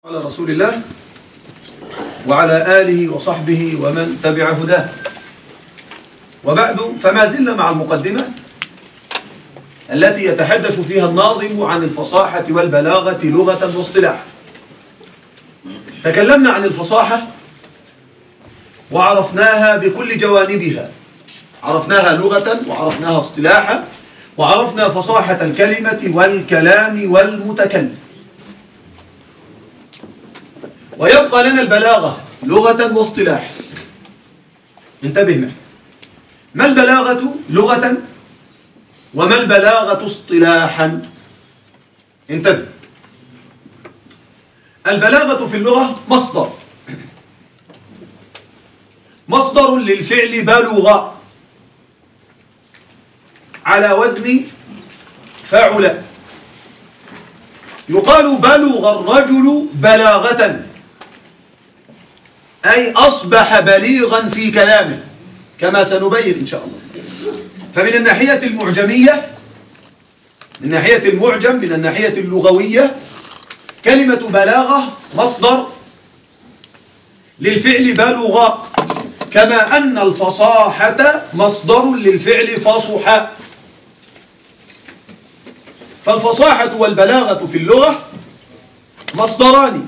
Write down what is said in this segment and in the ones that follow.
على رسول الله وعلى آله وصحبه ومن تبع هداه، وبعد، فما زلنا مع المقدمة التي يتحدث فيها الناظم عن الفصاحة والبلاغة لغة واصطلاحا. تكلمنا عن الفصاحة وعرفناها بكل جوانبها، عرفناها لغة وعرفناها اصطلاحا، وعرفنا فصاحة الكلمة والكلام والمتكلم. ويبقى لنا البلاغة لغة واصطلاحا. انتبه معي، ما البلاغة لغة وما البلاغة اصطلاحا؟ انتبه. البلاغة في اللغة مصدر للفعل بلغ على وزن فعل. يقال بلغ الرجل بلاغة، أي أصبح بليغا في كلامه، كما سنبين إن شاء الله. فمن الناحية المعجمية، من ناحية المعجم، من الناحية اللغوية، كلمة بلاغة مصدر للفعل بلغ، كما أن الفصاحة مصدر للفعل فصح. فالفصاحة والبلاغة في اللغة مصدران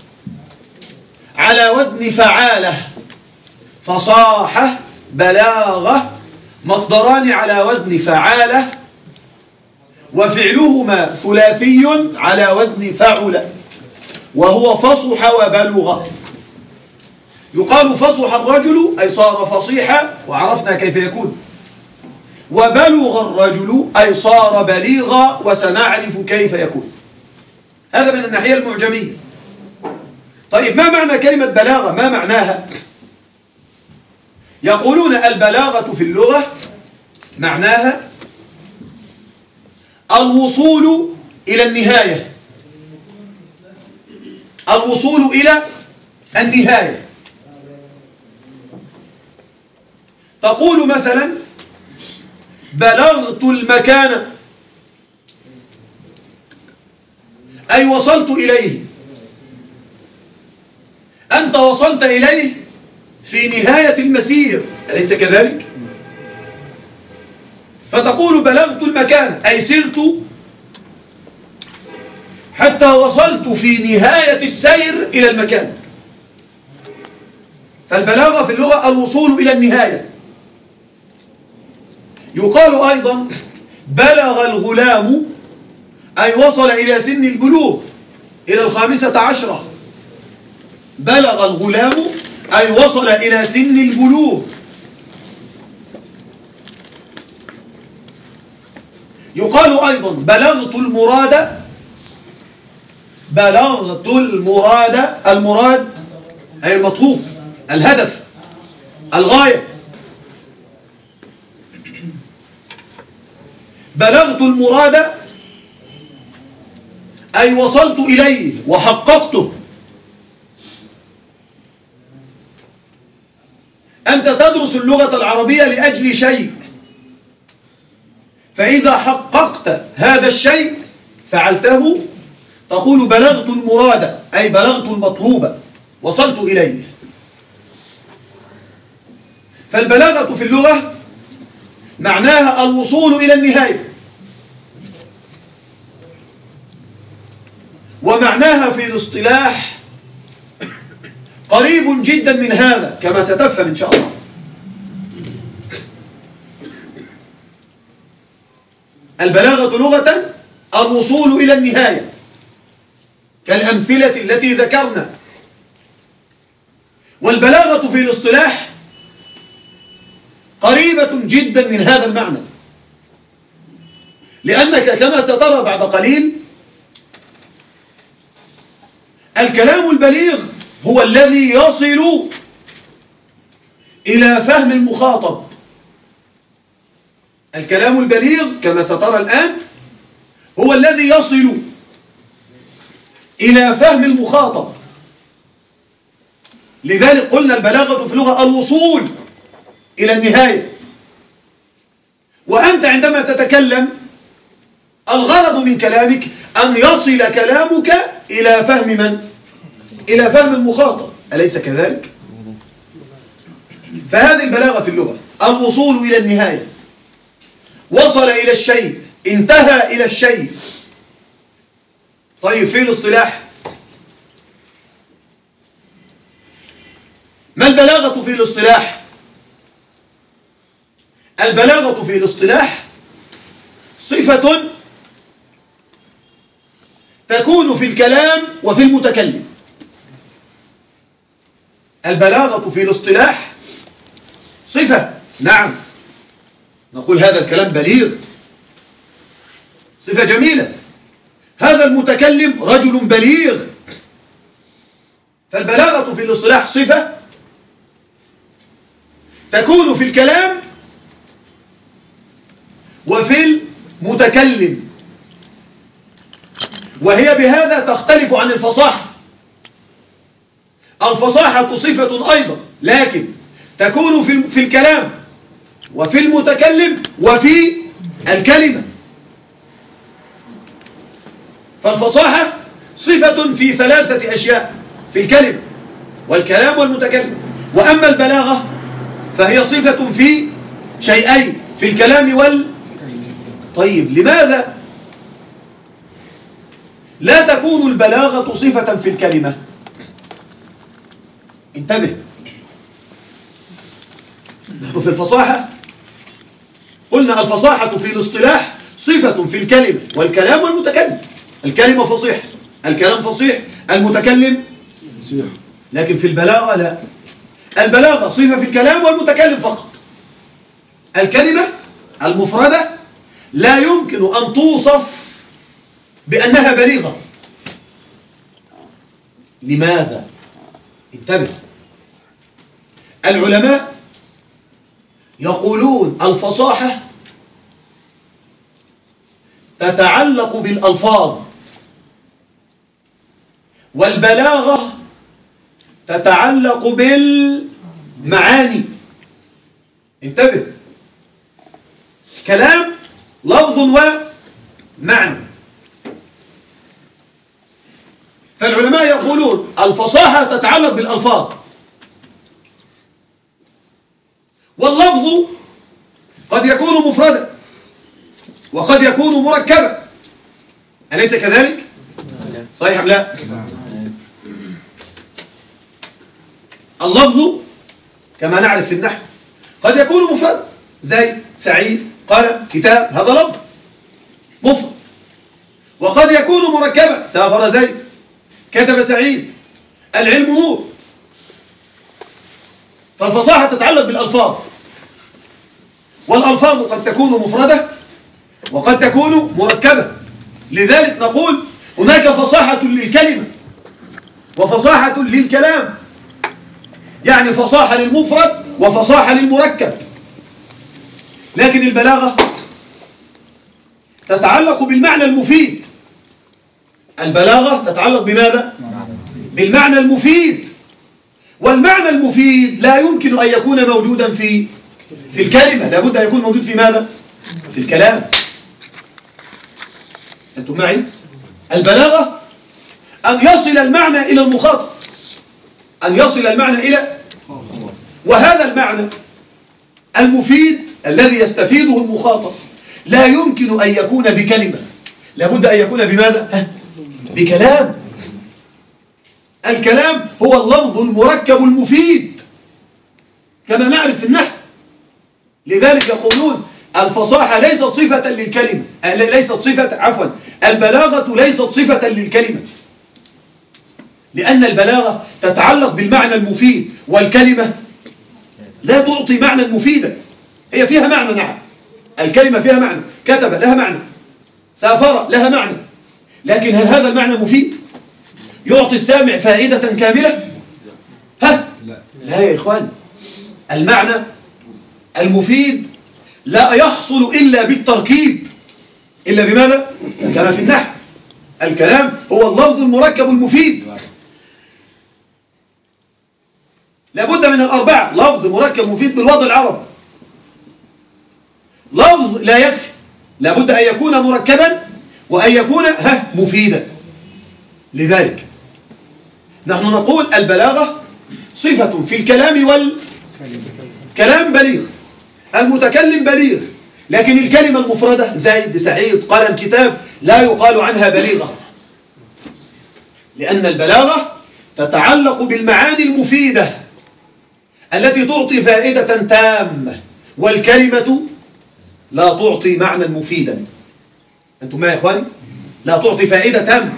على وزن فعالة. فصاحة بلاغة مصدران على وزن فعالة، وفعلهما ثلاثي على وزن فعل، وهو فصح وبلغ. يقال فصح الرجل أي صار فصيحا، وعرفنا كيف يكون، وبلغ الرجل أي صار بليغا، وسنعرف كيف يكون. هذا من الناحية المعجمية. طيب، ما معنى كلمة بلاغة؟ ما معناها؟ يقولون البلاغة في اللغة معناها الوصول إلى النهاية، الوصول إلى النهاية. تقول مثلا بلغت المكان، أي وصلت إليه. أنت وصلت إليه في نهاية المسير، أليس كذلك؟ فتقول بلغت المكان، أي سرت حتى وصلت في نهاية السير إلى المكان. فالبلاغة في اللغة الوصول إلى النهاية. يقال أيضا بلغ الغلام، أي وصل إلى سن البلوغ، إلى 15. بلغ الغلام أي وصل إلى سن البلوغ. يقال أيضا بلغت المراد، بلغت المراد، المراد أي المطلوب، الهدف، الغاية. بلغت المراد أي وصلت إليه وحققته. أنت تدرس اللغة العربية لأجل شيء، فإذا حققت هذا الشيء فعلته، تقول بلغت المراد، أي بلغت المطلوب، وصلت إليه. فالبلاغة في اللغة معناها الوصول إلى النهاية، ومعناها في الاصطلاح قريب جدا من هذا، كما ستفهم إن شاء الله. البلاغة لغة الوصول إلى النهاية، كالأمثلة التي ذكرنا. والبلاغة في الاصطلاح قريبة جدا من هذا المعنى، لأنك كما سترى بعد قليل، الكلام البليغ هو الذي يصل إلى فهم المخاطب. الكلام البليغ كما سترى الآن هو الذي يصل إلى فهم المخاطب. لذلك قلنا البلاغة في اللغة الوصول إلى النهاية. وأنت عندما تتكلم الغرض من كلامك أن يصل كلامك إلى فهم من؟ إلى فهم المخاطب، أليس كذلك؟ فهذه البلاغة في اللغة، الوصول إلى النهاية، وصل إلى الشيء، انتهى إلى الشيء. طيب في الاصطلاح، ما البلاغة في الاصطلاح؟ البلاغة في الاصطلاح صفة تكون في الكلام وفي المتكلم. البلاغة في الاصطلاح صفة، نعم، نقول هذا الكلام بليغ، صفة جميلة، هذا المتكلم رجل بليغ. فالبلاغة في الاصطلاح صفة تكون في الكلام وفي المتكلم، وهي بهذا تختلف عن الفصاحة. الفصاحة صفة أيضا، لكن تكون في الكلام وفي المتكلم وفي الكلمة. فالفصاحة صفة في ثلاثة أشياء، في الكلمة والكلام والمتكلم. وأما البلاغة فهي صفة في شيئين، في الكلام طيب لماذا لا تكون البلاغة صفة في الكلمة؟ انتبه، نحن في الفصاحة قلنا الفصاحة في الاصطلاح صفة في الكلمة والكلام والمتكلم. الكلمة فصيح، الكلام فصيح، المتكلم فصيح. لكن في البلاغة لا، البلاغة صفة في الكلام والمتكلم فقط. الكلمة المفردة لا يمكن أن توصف بأنها بليغة. لماذا؟ انتبه، العلماء يقولون الفصاحة تتعلق بالألفاظ، والبلاغة تتعلق بالمعاني. انتبه، كلام لفظ ومعنى. فالعلماء يقولون الفصاحة تتعلق بالألفاظ، واللفظ قد يكون مفردا وقد يكون مركبا، أليس كذلك؟ صحيح أم لا؟ اللفظ كما نعرف في النحو قد يكون مفردا، زي سعيد، قلم، كتاب، هذا لفظ مفرد. وقد يكون مركبا، سافر زيد، كتب سعيد، العلم نور. فالفصاحة تتعلق بالألفاظ، والألفاظ قد تكون مفردة وقد تكون مركبة. لذلك نقول هناك فصاحة للكلمة وفصاحة للكلام، يعني فصاحة للمفرد وفصاحة للمركب. لكن البلاغة تتعلق بالمعنى المفيد. البلاغة تتعلق بماذا؟ بالمعنى المفيد، والمعنى المفيد لا يمكن أن يكون موجودا في الكلمة، لابد أن يكون موجود في ماذا؟ في الكلام. أنتم معي؟ البلاغة أن يصل المعنى إلى المخاطب، أن يصل المعنى إلى، وهذا المعنى المفيد الذي يستفيده المخاطب لا يمكن أن يكون بكلمة، لابد أن يكون بماذا؟ بكلام. الكلام هو اللفظ المركب المفيد كما نعرف في النحو. لذلك يقولون الفصاحة ليست صفة للكلمة، ليست صفة، عفوا، البلاغة ليست صفة للكلمة، لأن البلاغة تتعلق بالمعنى المفيد، والكلمة لا تعطي معنى مفيدا. هي فيها معنى، نعم، الكلمة فيها معنى، كتب لها معنى، سافر لها معنى، لكن هل هذا المعنى مفيد؟ يعطي السامع فائدة كاملة؟ لا يا إخوان. المعنى المفيد لا يحصل إلا بالتركيب. إلا بماذا؟ كما في النحو، الكلام هو اللفظ المركب المفيد. لابد من الأربعة: لفظ مركب مفيد بالوضع العربي. لفظ لا يكفي، لابد أن يكون مركبا وأن يكون مفيدا. لذلك نحن نقول البلاغة صفة في الكلام والكلام بليغ، المتكلم بليغ، لكن الكلمة المفردة زيد سعيد قلم كتاب لا يقال عنها بليغة، لأن البلاغة تتعلق بالمعاني المفيدة التي تعطي فائدة تامة، والكلمة لا تعطي معنى مفيدا. أنتم معي يا إخواني؟ لا تعطي فائدة تامة.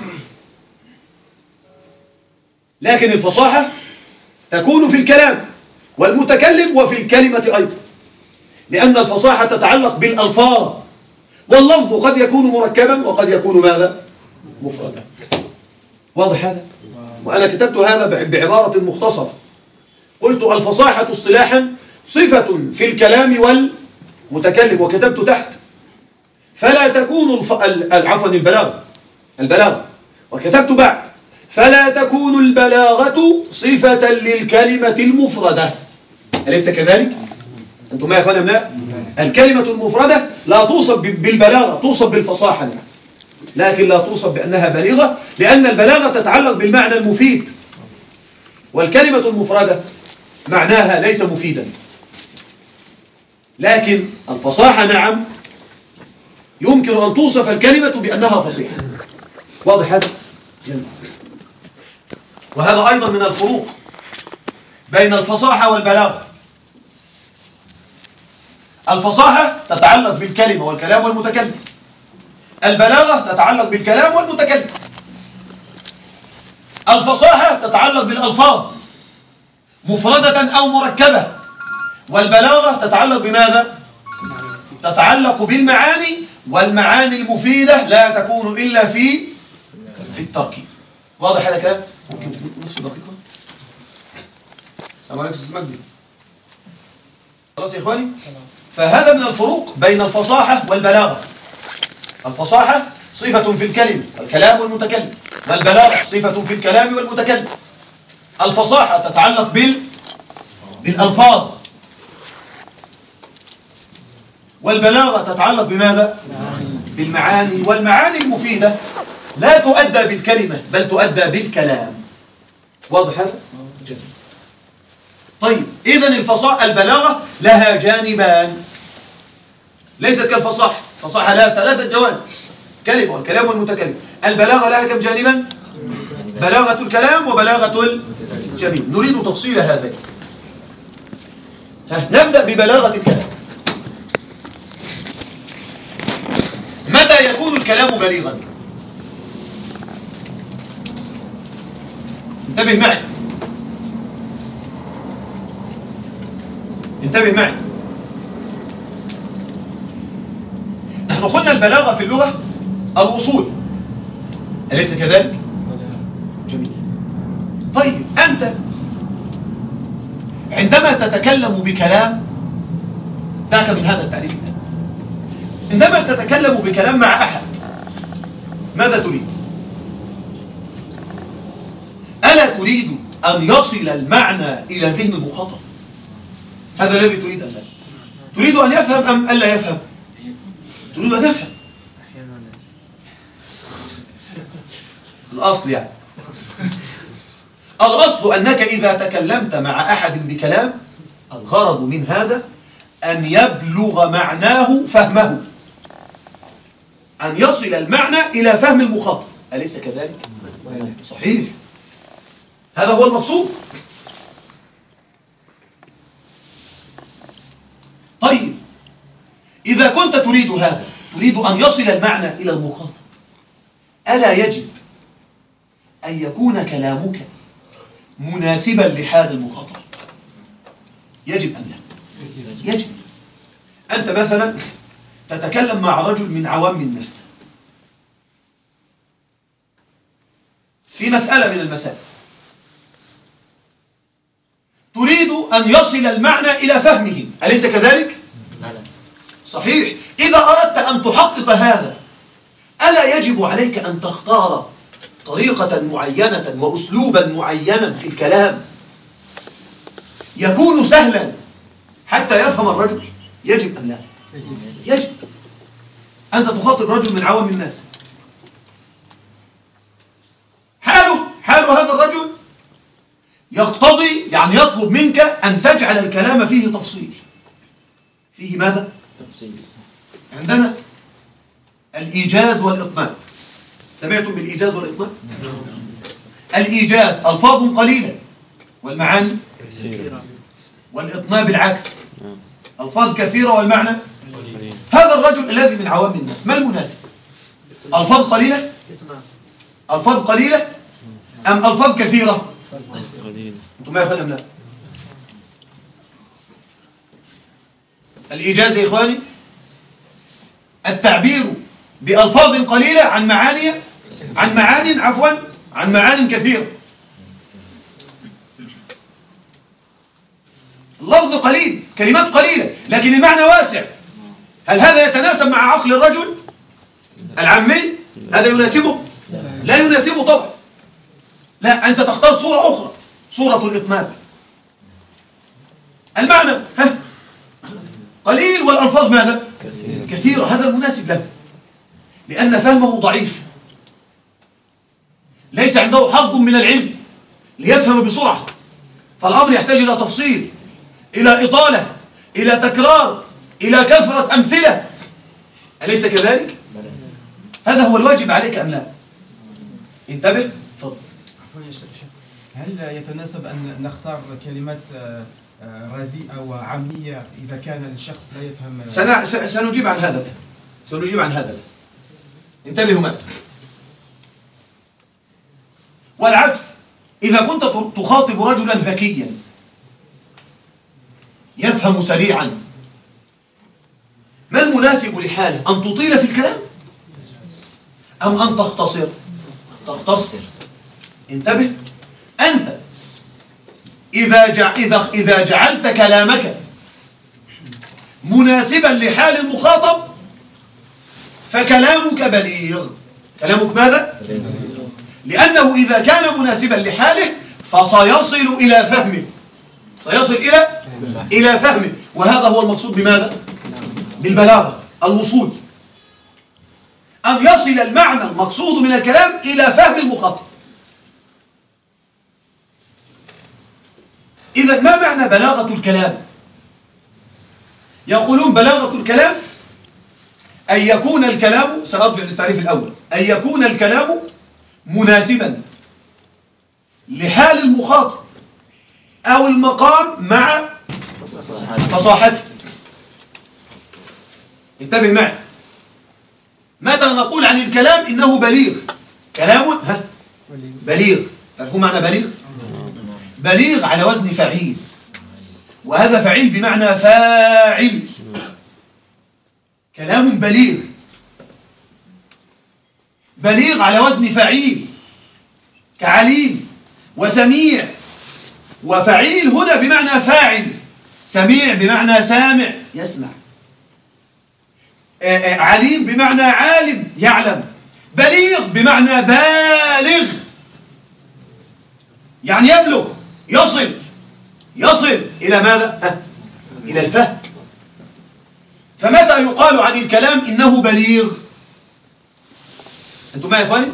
لكن الفصاحة تكون في الكلام والمتكلم وفي الكلمة أيضا، لأن الفصاحة تتعلق بالألفاظ، واللفظ قد يكون مركبا وقد يكون ماذا؟ مفردا. واضح هذا؟ وأنا كتبت هذا بعبارة مختصرة، قلت الفصاحة اصطلاحا صفة في الكلام والمتكلم، وكتبت تحت فلا تكون البلاغة، وكتبت بعد فلا تكون البلاغة صفة للكلمة المفردة. أليس كذلك؟ أنتم ما يا أخوانا لا؟ الكلمة المفردة لا توصف بالبلاغة، توصف بالفصاحة يعني. لكن لا توصف بأنها بليغة، لأن البلاغة تتعلق بالمعنى المفيد، والكلمة المفردة معناها ليس مفيدا. لكن الفصاحة نعم يمكن أن توصف الكلمة بأنها فصيحة. واضح هذا؟ جميل. وهذا أيضا من الفروق بين الفصاحة والبلاغة. الفصاحة تتعلق بالكلمة والكلام والمتكلم، البلاغة تتعلق بالكلام والمتكلم. الفصاحة تتعلق بالألفاظ مفردة أو مركبة، والبلاغة تتعلق بماذا؟ تتعلق بالمعاني، والمعاني المفيدة لا تكون إلا في التركيب. واضح هذا كلام؟ ممكن نصف دقيقة؟ السلام عليكم أستاذ مجدي. خلاص يا إخواني؟ فهذا من الفروق بين الفصاحة والبلاغة. الفصاحة صفة في الكلمة والكلام والمتكلم، والبلاغة صفة في الكلام والمتكلم. الفصاحة تتعلق بالألفاظ، والبلاغة تتعلق بماذا؟ بالمعاني، والمعاني المفيدة لا تؤدى بالكلمة بل تؤدى بالكلام. واضح هذا؟ جميل. طيب إذن البلاغة لها جانبان، ليست كالفصاحة. الفصاحة لها 3 جوانب، كلمة والكلام والمتكلم. البلاغة لها كم جانبا؟ بلاغة الكلام وبلاغة الجميل. نريد تفصيل هذين. نبدأ ببلاغة الكلام. متى يكون الكلام بليغا؟ انتبه معي، انتبه معي. نحن قلنا البلاغة في اللغة الوصول، أليس كذلك؟ جميل. طيب أنت عندما تتكلم بكلام، دعك من هذا التعريف الآن، عندما تتكلم بكلام مع أحد ماذا تريد؟ ألا تريد أن يصل المعنى إلى ذهن المخاطب؟ هذا الذي تريد أن لا تريد أن يفهم أم ألا يفهم؟ تريد أن يفهم. الأصل يعني الأصل أنك إذا تكلمت مع أحد بكلام الغرض من هذا أن يبلغ معناه فهمه، أن يصل المعنى إلى فهم المخاطب. أليس كذلك؟ صحيح، هذا هو المقصود. طيب إذا كنت تريد هذا، تريد أن يصل المعنى إلى المخاطب، ألا يجب أن يكون كلامك مناسبا لحال المخاطب؟ يجب أن لا؟ يجب. أنت مثلا تتكلم مع رجل من عوام الناس في مسألة من المسائل، تريد أن يصل المعنى إلى فهمهم، أليس كذلك؟ صحيح. إذا أردت أن تحقق هذا ألا يجب عليك أن تختار طريقة معينة وأسلوبا معينا في الكلام يكون سهلا حتى يفهم الرجل؟ يجب أم لا؟ يجب. أنت تخاطب رجل من عوام الناس، حال هذا الرجل يقتضي يعني يطلب منك أن تجعل الكلام فيه تفصيل. فيه ماذا؟ تفصيل. عندنا الإيجاز والإطناب. سمعتم بالإيجاز والإطناب؟ الإيجاز ألفاظ قليلة والمعاني كثيرة. والإطناب العكس، ألفاظ كثيرة والمعنى. هذا الرجل الذي من عوام الناس ما المناسب؟ ألفاظ قليلة؟ ألفاظ قليلة أم ألفاظ كثيرة؟ أنتم ما يفهم لا؟ الإيجاز يا إخواني التعبير بألفاظ قليلة عن معان كثيرة. اللفظ قليل، كلمات قليلة، لكن المعنى واسع. هل هذا يتناسب مع عقل الرجل العامي؟ هذا يناسبه؟ لا يناسبه طبعا. لا، أنت تختار صورة أخرى، صورة الإطناب. المعنى قليل والألفاظ ماذا؟ كثيرة. هذا المناسب له، لأن فهمه ضعيف، ليس عنده حظ من العلم ليفهم بسرعة، فالأمر يحتاج إلى تفصيل، إلى إطالة، إلى تكرار، إلى كثرة أمثلة. أليس كذلك؟ هذا هو الواجب عليك أم لا؟ انتبه. تفضل. هل يتناسب أن نختار كلمات رديئة وعامية إذا كان الشخص لا يفهم؟ سنجيب عن هذا. انتبهوا معي. والعكس، إذا كنت تخاطب رجلا ذكيا يفهم سريعا، ما المناسب لحاله؟ أن تطيل في الكلام أم أن تختصر؟ انتبه. أنت إذا جعلت كلامك مناسبا لحال المخاطب فكلامك بليغ. كلامك ماذا؟ لأنه إذا كان مناسبا لحاله فسيصل إلى فهمه، إلى فهمه، وهذا هو المقصود بماذا؟ بالبلاغة، الوصول، أن يصل المعنى المقصود من الكلام إلى فهم المخاطب. إذا ما معنى بلاغة الكلام؟ يقولون بلاغة الكلام أن يكون الكلام، سأرجع للتعريف الأول، أن يكون الكلام مناسبا لحال المخاطب أو المقام مع فصاحته. انتبه معي. متى نقول عن الكلام إنه بليغ؟ كلام بليغ. تعرفون معنى بليغ؟ بليغ على وزن فعيل، وهذا فعيل بمعنى فاعل. كلام بليغ، بليغ على وزن فعيل، كعليم وسميع. وفعيل هنا بمعنى فاعل، سميع بمعنى سامع يسمع، عليم بمعنى عالم يعلم، بليغ بمعنى بالغ يعني يبلغ، يصل إلى ماذا؟ إلى الفهم. فمتى يقال عن الكلام إنه بليغ؟ أنتم معي يا إخواني؟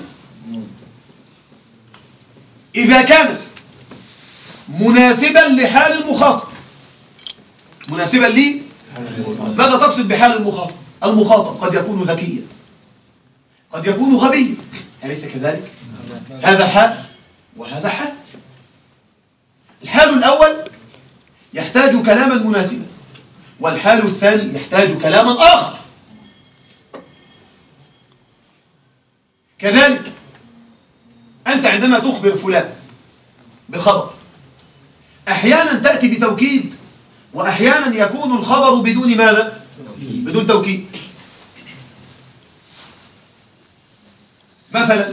إذا كان مناسبا لحال المخاطب. مناسبا لي؟ ماذا تقصد بحال المخاطب؟ المخاطب قد يكون ذكيا، قد يكون غبيا، أليس كذلك؟ هذا حال وهذا حال. الحال الأول يحتاج كلاما مناسبا، والحال الثاني يحتاج كلاما آخر. كذلك أنت عندما تخبر فلان بخبر أحيانا تأتي بتوكيد، وأحيانا يكون الخبر بدون ماذا؟ بدون توكيد. مثلا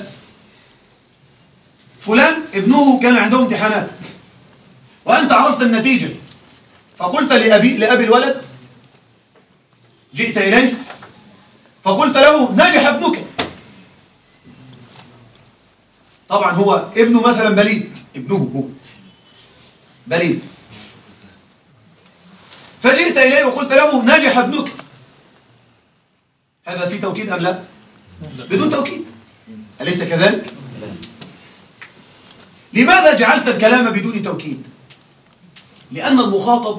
فلان ابنه كان عنده امتحانات وأنت عرفت النتيجة، فقلت لأبي الولد، جئت إليه فقلت له نجح ابنك. طبعا هو ابنه مثلا بليد، ابنه هو بليد، فجئت إليه وقلت له نجح ابنك. هذا في توكيد أم لا؟ بدون توكيد، أليس كذلك؟ لماذا جعلت الكلام بدون توكيد؟ لأن المخاطب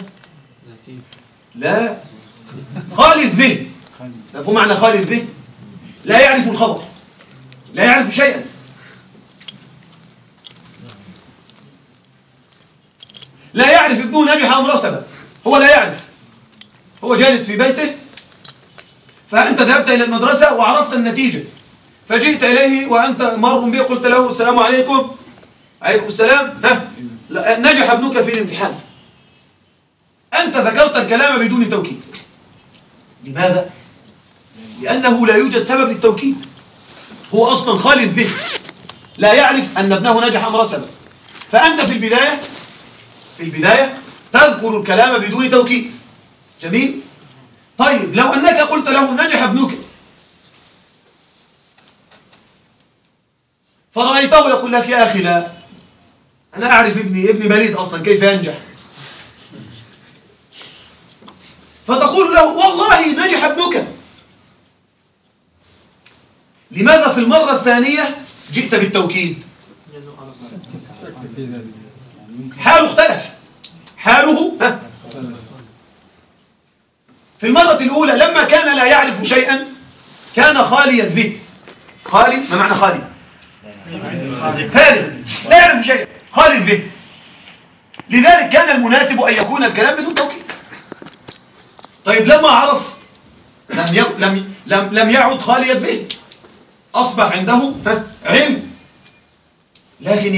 لا خالي الذهن. مفهوم معنى خالي الذهن؟ لا يعرف الخبر، لا يعرف شيئا. لا يعرف ابنه نجح أم رسب، هو لا يعرف، هو جالس في بيته، فأنت ذهبت إلى المدرسة وعرفت النتيجة، فجئت إليه وأنت مار به قلت له السلام عليكم. عليكم السلام. نجح ابنك في الامتحان. أنت ذكرت الكلام بدون توكيد. لماذا؟ لأنه لا يوجد سبب للتوكيد، هو أصلا خالي الذهن، لا يعرف أن ابنه نجح أم رسب. فأنت في البداية تذكر الكلام بدون توكيد. جميل. طيب لو أنك قلت له نجح ابنك، فرأيته يقول لك يا أخي لا، أنا أعرف ابني بليد أصلا، كيف ينجح؟ فتقول له والله نجح ابنك. لماذا في المرة الثانية جئت بالتوكيد؟ حاله اختلف، حاله في المرة الأولى لما كان لا يعرف شيئا كان خالي الذهن. خالي، ما معنى خالي؟ فارغ، لا يعرف شيئا، خالي الذهن. لذلك كان المناسب أن يكون الكلام بدون توكيد. طيب لما عرف لم يعد خالي الذهن، أصبح عنده علم، لكن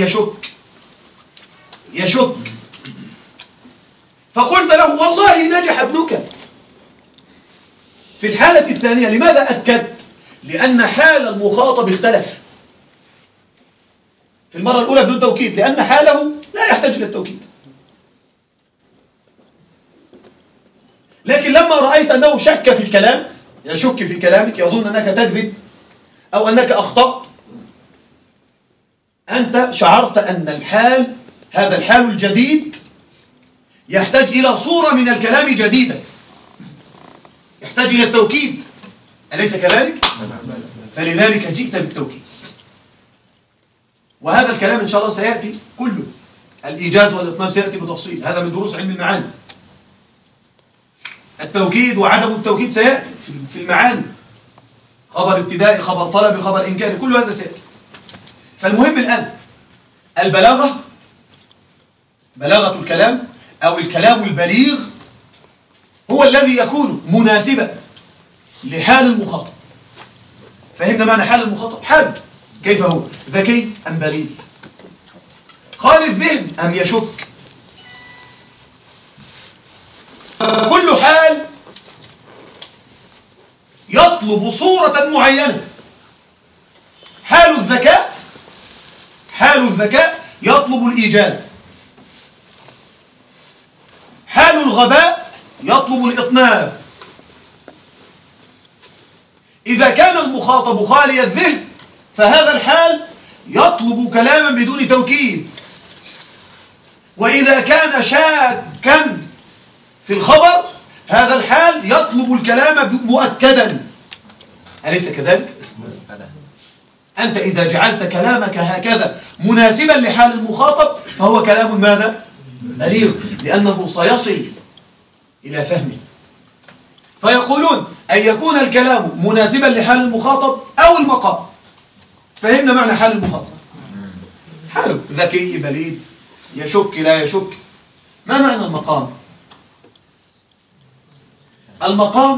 يشك. فقلت له والله نجح ابنك. في الحالة الثانية لماذا أكدت؟ لأن حال المخاطب اختلف. في المرة الأولى بدون توكيد لأن حاله لا يحتاج للتوكيد، لكن لما رأيت أنه شك في الكلام، يشك في كلامك، يظن أنك تكذب أو أنك أخطأت، أنت شعرت أن الحال، هذا الحال الجديد، يحتاج إلى صورة من الكلام جديدة، يحتاج إلى التوكيد، أليس كذلك؟ فلذلك جئت بالتوكيد. وهذا الكلام إن شاء الله سيأتي كله، الإيجاز والإتمام سيأتي بتفصيل، هذا من دروس علم المعاني. التوكيد وعدم التوكيد سيأتي في المعاني، خبر ابتدائي، خبر طلبي، خبر إنكاري، كل هذا سيأتي. فالمهم الآن البلاغة، بلاغة الكلام أو الكلام البليغ هو الذي يكون مناسبا لحال المخاطب. فهمنا معنى حال المخاطب؟ حال كيف هو؟ ذكي أم بليد؟ خالي الذهن أم يشك؟ كل حال يطلب صورة معينة. حال الذكاء يطلب الإيجاز، حال الغباء يطلب الإطناب. إذا كان المخاطب خالي الذهن فهذا الحال يطلب كلاما بدون توكيد، وإذا كان شاكا في الخبر هذا الحال يطلب الكلام مؤكدا. أليس كذلك؟ أنت إذا جعلت كلامك هكذا مناسبا لحال المخاطب فهو كلام ماذا؟ بليغ، لأنه سيصل إلى فهمه. فيقولون أن يكون الكلام مناسبا لحال المخاطب أو المقام. فهمنا معنى حال المخاطب؟ حاله ذكي بليد، يشك لا يشك. ما معنى المقام؟ المقام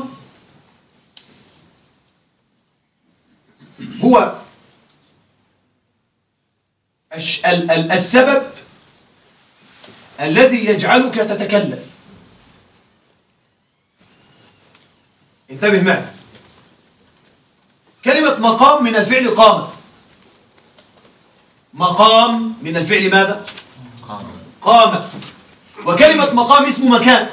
هو السبب الذي يجعلك تتكلم. انتبه معي، كلمة مقام من الفعل قام. مقام من الفعل ماذا؟ قام. وكلمة مقام اسم مكان.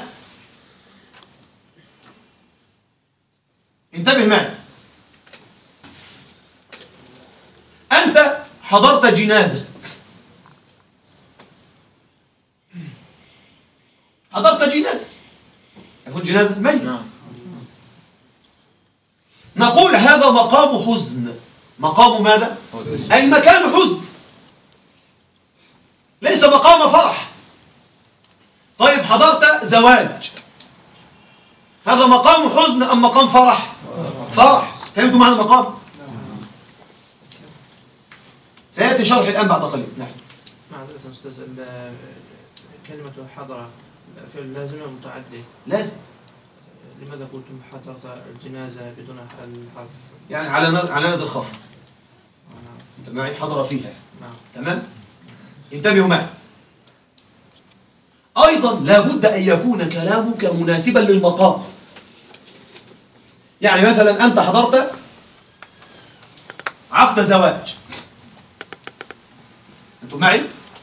انتبه معي، أنت حضرت جنازة، يكون جنازة ميت، نقول هذا مقام حزن. مقام ماذا؟ أي مكان حزن. ليس مقام فرح. طيب حضرت زواج، هذا مقام حزن أم مقام فرح؟ فرح. فهمتوا معنى المقام؟ سيأتي شرح الآن بعد قليل. نعم. معذرة أستاذ، كلمة حضرة في اللازمة متعدي. لازم. لماذا قلتم حضرت الجنازة بدون الحرف؟ يعني على نزل خفض. انت معي حضر فيها. نعم. تمام. انتبهوا معي. أيضا لا بد أن يكون كلامك مناسبا للمقام. يعني مثلا أنت حضرت عقد زواج، أنتم معي؟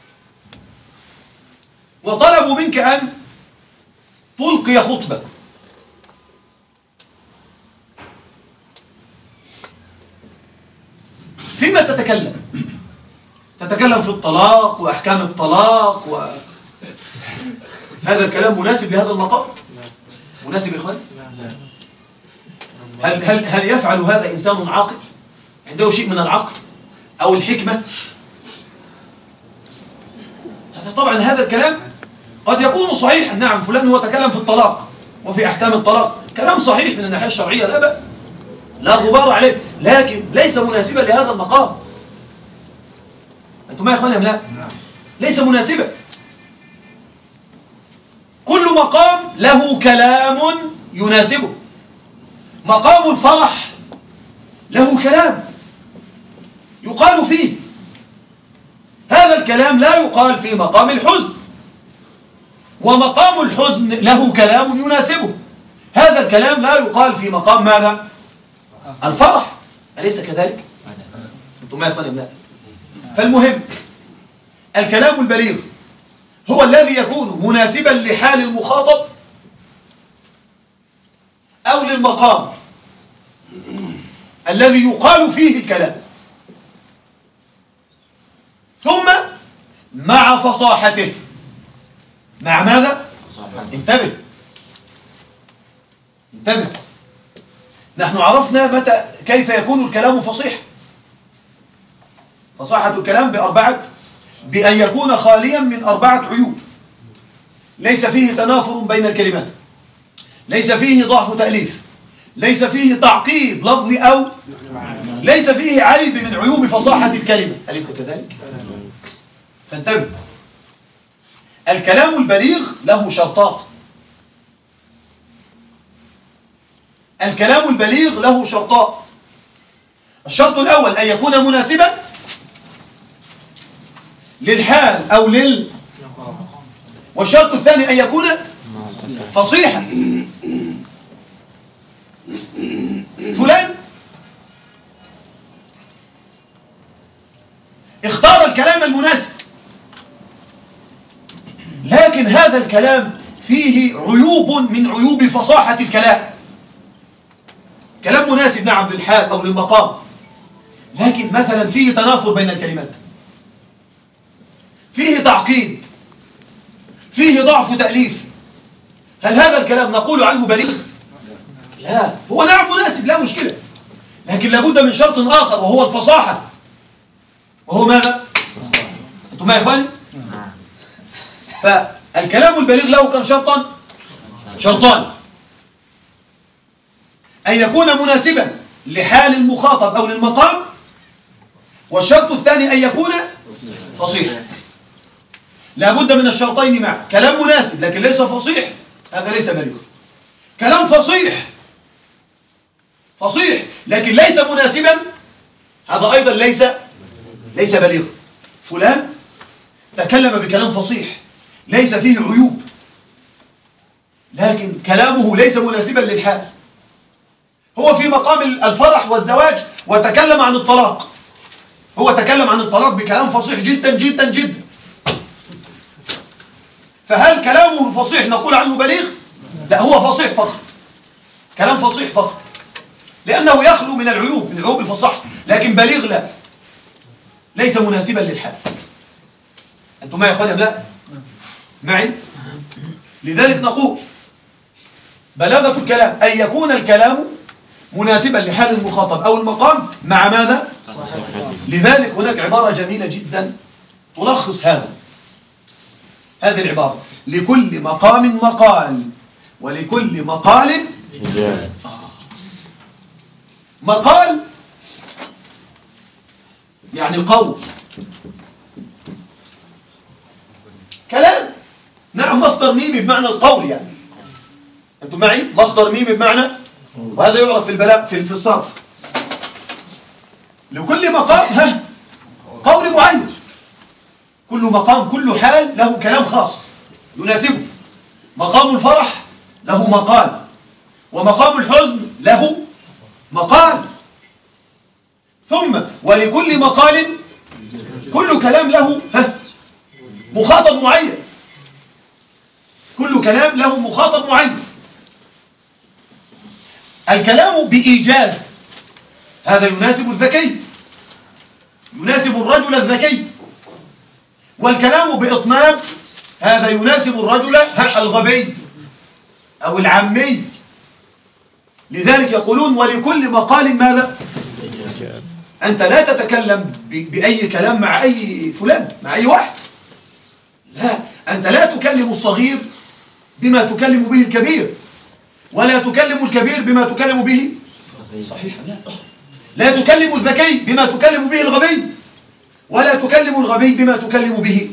وطلبوا منك أن تلقي خطبة. فيما تتكلم؟ تتكلم في الطلاق وأحكام الطلاق هذا الكلام مناسب لهذا المقام؟ مناسب يا إخوان؟ هل يفعل هذا إنسان عاقل عنده شيء من العقل أو الحكمة؟ طبعا هذا الكلام قد يكون صحيحا. نعم، فلان هو تكلم في الطلاق وفي أحكام الطلاق، كلام صحيح من الناحية الشرعية، لا بأس، لا غبار عليه، لكن ليس مناسبا لهذا المقام. أنتم ما يا إخواني أم لا؟ ليس مناسبا. كل مقام له كلام يناسبه. مقام الفرح له كلام يقال فيه، هذا الكلام لا يقال في مقام الحزن. ومقام الحزن له كلام يناسبه، هذا الكلام لا يقال في مقام ماذا؟ الفرح. أليس كذلك؟ أنتم ما يفهم لا. فالمهم الكلام البليغ هو الذي يكون مناسبا لحال المخاطب أو للمقام الذي يقال فيه الكلام، ثم مع فصاحته. مع ماذا؟ انتبه. نحن عرفنا كيف يكون الكلام فصيح. فصاحة الكلام بأن يكون خاليا من 4 عيوب: ليس فيه تنافر بين الكلمات، ليس فيه ضعف تأليف، ليس فيه تعقيد لفظي، أو ليس فيه عيب من عيوب فصاحة الكلمة. أليس كذلك؟ فانتبه. الكلام البليغ له شرطان. الكلام البليغ له شرطان. الشرط الأول أن يكون مناسبا للحال أو والشرط الثاني أن يكون فصيحا. فلان اختار الكلام المناسب، لكن هذا الكلام فيه عيوب من عيوب فصاحة الكلام. كلام مناسب نعم للحال أو للمقام، لكن مثلا فيه تنافر بين الكلمات، فيه تعقيد، فيه ضعف تأليف. هل هذا الكلام نقول عنه بليغ؟ لا، هو نعم مناسب لا مشكلة، لكن لابد من شرط آخر وهو الفصاحة. وهو ماذا؟ أنتم ما يا إخواني؟ فالكلام البليغ له كم شرطا؟ شرطان: أن يكون مناسبا لحال المخاطب أو للمقام، والشرط الثاني أن يكون فصيح. لابد من الشرطين معا. كلام مناسب لكن ليس فصيح، هذا ليس بليغ. كلام فصيح لكن ليس مناسبا، هذا أيضا ليس بليغ. فلان تكلم بكلام فصيح ليس فيه عيوب، لكن كلامه ليس مناسبا للحال. هو في مقام الفرح والزواج وتكلم عن الطلاق، هو تكلم عن الطلاق بكلام فصيح جدا جدا جدا. فهل كلامه الفصيح نقول عنه بليغ؟ لا، هو فصيح فقط، كلام فصيح فقط، لأنه يخلو من العيوب، من عيوب الفصاحة. لكن بليغ لا، ليس مناسبا للحال. أنتم معي يا أخواني أم لا؟ معي؟ لذلك نقول بلاغة الكلام أن يكون الكلام مناسبا لحال المخاطب أو المقام مع ماذا؟ لذلك هناك عبارة جميلة جدا تلخص هذا. هذه العبارة: لكل مقام مقال ولكل مقال رجال. مقال يعني قول، كلام. نعم، مصدر ميمي بمعنى القول يعني. أنتم معي؟ مصدر ميمي بمعنى، وهذا يعرف في البلاغ في الصرف. لكل مقام قول معين. كل مقام، كل حال له كلام خاص يناسبه. مقام الفرح له مقال، ومقام الحزن له مقال. ثم ولكل مقال، كل كلام له مخاطب معين. كل كلام له مخاطب معين. الكلام بإيجاز هذا يناسب الذكي، يناسب الرجل الذكي. والكلام بإطناب هذا يناسب الرجل الغبي أو العامي. لذلك يقولون ولكل مقال ماذا؟ أنت لا تتكلم بأي كلام مع أي فلان، مع أي واحد. لا، أنت لا تكلم الصغير بما تكلم به الكبير، ولا تكلم الكبير بما تكلم به صحيح. لا تكلم الذكي بما تكلم به الغبي، ولا تكلم الغبي بما تكلم به.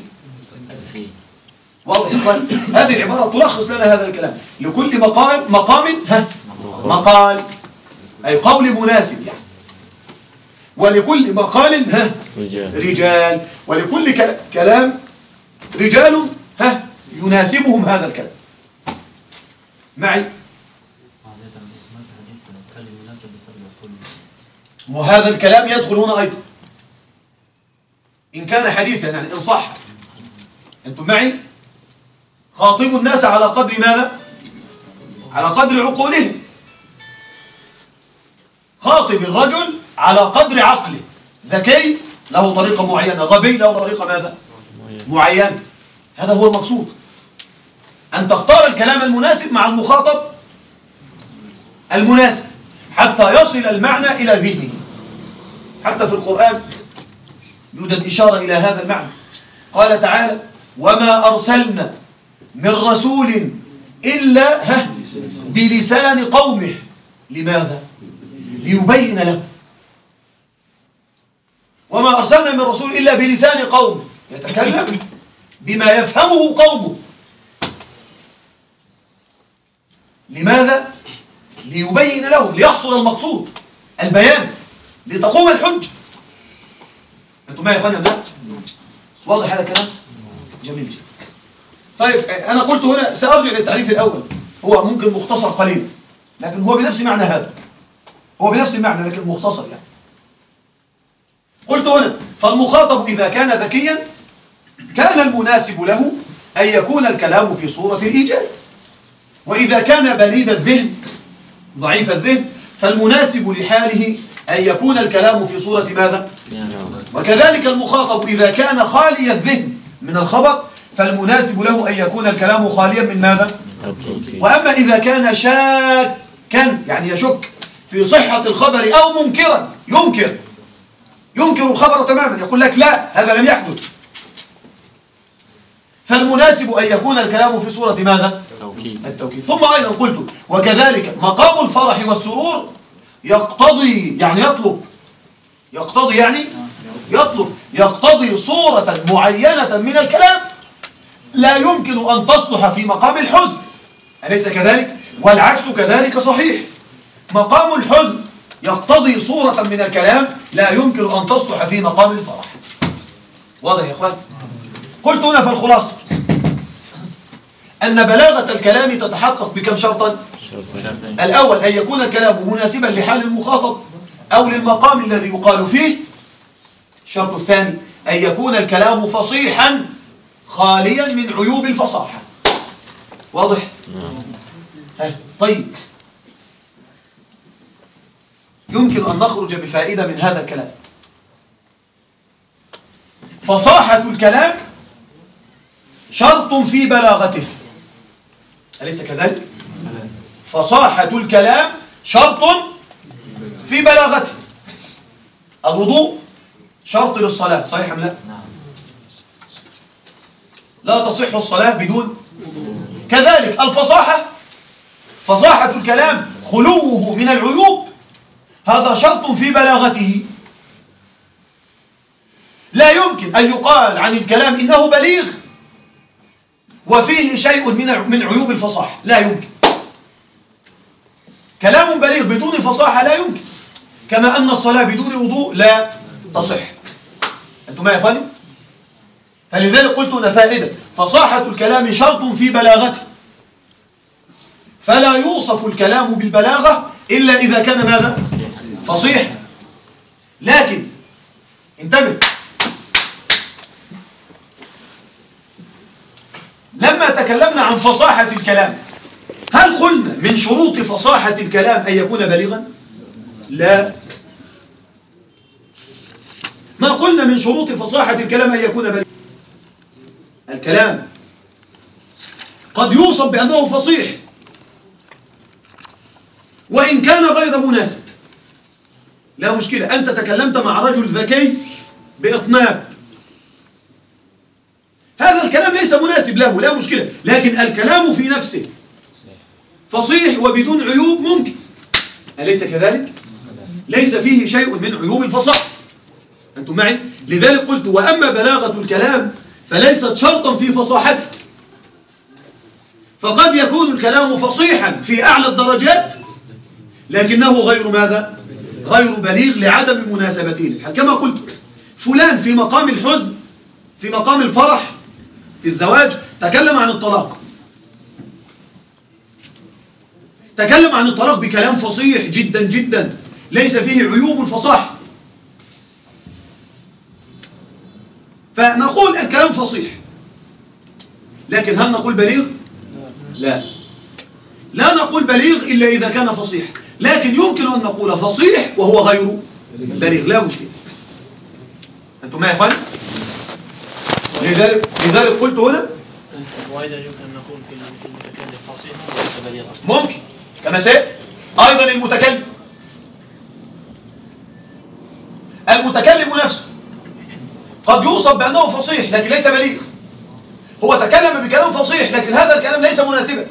واضح؟ هذه العبارة تلخص لنا هذا الكلام. لكل مقام مقال، أي قول مناسب يعني. ولكل مقال رجال، ولكل كلام رجال يناسبهم هذا الكلام. معي؟ وهذا الكلام يدخل هنا أيضا إن كان حديثا، يعني إن صح. أنتم معي؟ خاطبوا الناس على قدر ماذا؟ على قدر عقولهم. خاطب الرجل على قدر عقله. ذكي له طريقة معينة، غبي له طريقة ماذا؟ معينة. هذا هو المقصود، أن تختار الكلام المناسب مع المخاطب المناسب حتى يصل المعنى إلى ذهنه. حتى في القرآن يوجد إشارة إلى هذا المعنى. قال تعالى: وما أرسلنا من رسول إلا بلسان قومه. لماذا؟ ليبين له. وما أرسلنا من رسول إلا بلسان قومه، يتكلم بما يفهمه قومه. لماذا؟ ليبين لهم، ليحصل المقصود، البيان، لتقوم الحجة. أنتم معي يا أخواني؟ واضح هذا الكلام؟ جميل جدا. طيب، أنا قلت هنا سأرجع للتعريف الأول، هو ممكن مختصر قليل، لكن هو بنفس معنى هذا، هو بنفس المعنى لكن مختصر يعني. قلت هنا: فالمخاطب إذا كان ذكيا كان المناسب له أن يكون الكلام في صورة الإيجاز، وإذا كان بليد الذهن ضعيف الذهن فالمناسب لحاله أن يكون الكلام في صورة ماذا؟ وكذلك المخاطب إذا كان خالي الذهن من الخبر فالمناسب له أن يكون الكلام خاليا من ماذا؟ وأما إذا كان شاكا يعني يشك في صحة الخبر أو منكرا، ينكر الخبر تماما، يقول لك لا هذا لم يحدث، فالمناسب أن يكون الكلام في صورة ماذا؟ التوكيد. ثم أيضا قلت: وكذلك مقام الفرح والسرور يقتضي يعني يقتضي صورة معينة من الكلام لا يمكن أن تصلح في مقام الحزن، أليس كذلك؟ والعكس كذلك صحيح. مقام الحزن يقتضي صورة من الكلام لا يمكن أن تصلح في مقام الفرح. واضح يا إخوان؟ قلت هنا في الخلاصة أن بلاغة الكلام تتحقق بكم شرطا؟ الأول أن يكون الكلام مناسبا لحال المخاطب أو للمقام الذي يقال فيه. الشرط الثاني أن يكون الكلام فصيحا خاليا من عيوب الفصاحة. واضح؟ طيب، يمكن أن نخرج بفائدة من هذا الكلام. فصاحة الكلام شرط في بلاغته، أليس كذلك؟ فصاحة الكلام شرط في بلاغته. الوضوء شرط للصلاة، صحيح أم لا؟ لا تصح الصلاة بدون. كذلك الفصاحة، فصاحة الكلام خلوه من العيوب، هذا شرط في بلاغته. لا يمكن أن يقال عن الكلام إنه بليغ وفيه شيء من عيوب الفصاحة، لا يمكن. كلام بليغ بدون فصاحة لا يمكن، كما أن الصلاة بدون وضوء لا تصح. أنتم معي يا إخواني؟ فلذلك قلت هنا فائدة، فصاحة الكلام شرط في بلاغته، فلا يوصف الكلام بالبلاغة إلا إذا كان ماذا؟ فصيح. لكن انتبه، لما تكلمنا عن فصاحة الكلام هل قلنا من شروط فصاحة الكلام أن يكون بليغا؟ لا، ما قلنا من شروط فصاحة الكلام أن يكون بليغا. الكلام قد يوصف بأنه فصيح وإن كان غير مناسب، لا مشكلة. أنت تكلمت مع رجل ذكي بإطناب، هذا الكلام ليس مناسب له، لا مشكلة، لكن الكلام في نفسه فصيح وبدون عيوب ممكن، أليس كذلك؟ ليس فيه شيء من عيوب الفصاحة. أنتم معي؟ لذلك قلت وأما بلاغة الكلام فليست شرطا في فصاحته، فقد يكون الكلام فصيحا في أعلى الدرجات لكنه غير ماذا؟ غير بليغ لعدم مناسبته. كما قلت فلان في مقام الحزن، في مقام الفرح، في الزواج تكلم عن الطلاق، تكلم عن الطلاق بكلام فصيح جدا جدا ليس فيه عيوب الفصاحة، فنقول الكلام فصيح، لكن هل نقول بليغ؟ لا، لا نقول بليغ إلا إذا كان فصيح، لكن يمكن أن نقول فصيح وهو غير بليغ، لا مشكلة. أنتم معي يا إخوان؟ لذلك قلت هنا وأيضا يمكن أن نقول في المتكلم فصيحا وليس بليغا، ممكن كما سيأتي. أيضا المتكلم نفسه قد يوصف بأنه فصيح لكن ليس بليغ، هو تكلم بكلام فصيح لكن هذا الكلام ليس مناسبا،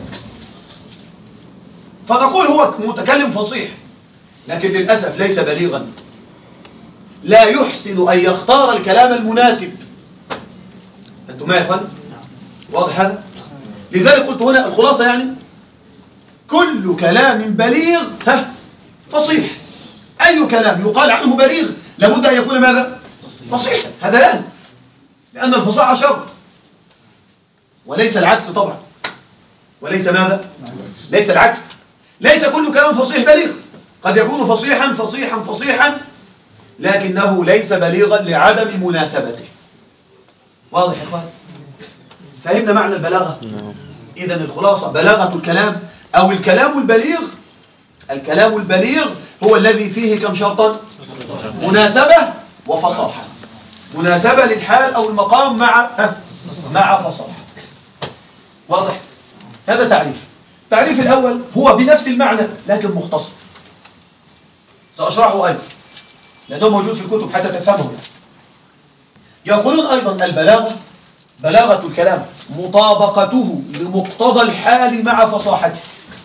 فنقول هو متكلم فصيح لكن للأسف ليس بليغا، لا يحسن أن يختار الكلام المناسب. أنتم معي يا إخوان؟ واضح هذا؟ لذلك قلت هنا الخلاصة يعني كل كلام بليغ فصيح. أي كلام يقال عنه بليغ لابد أن يكون ماذا؟ فصيحا، هذا لازم، لأن الفصاحة شرط وليس العكس طبعا، وليس ماذا؟ ليس العكس، ليس كل كلام فصيح بليغ، قد يكون فصيحا فصيحا فصيحا لكنه ليس بليغا لعدم مناسبته. واضح يا إخوان؟ فهمنا معنى البلاغة؟ إذن الخلاصة بلاغة الكلام أو الكلام البليغ، الكلام البليغ هو الذي فيه كم شرطا؟ مناسبة وفصاحة، مناسبة للحال أو المقام مع فصاحة. واضح؟ هذا تعريف الأول هو بنفس المعنى لكن مختصر، سأشرحه أيضا لأنه موجود في الكتب حتى تفهمه. يقولون أيضا البلاغة بلاغة الكلام مطابقته لمقتضى الحال مع فصاحته.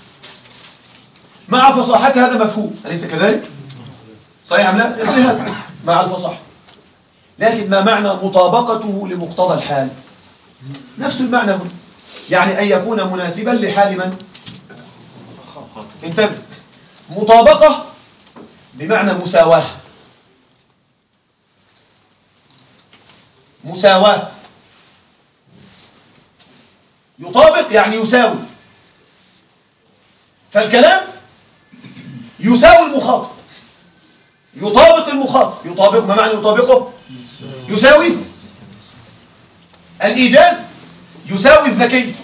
مع فصاحته هذا مفهوم، أليس كذلك؟ صحيح أم لا؟ يصلي هذا مع الفصاحة، لكن ما معنى مطابقته لمقتضى الحال؟ نفس المعنى هنا، يعني أن يكون مناسبا لحال من؟ انتبه، مطابقة بمعنى مساواة، مساواة، يطابق يعني يساوي، فالكلام يساوي المخاطب، يطابق المخاطب. يطابق ما معنى يطابقه؟ يساوي. الإيجاز يساوي الذكي،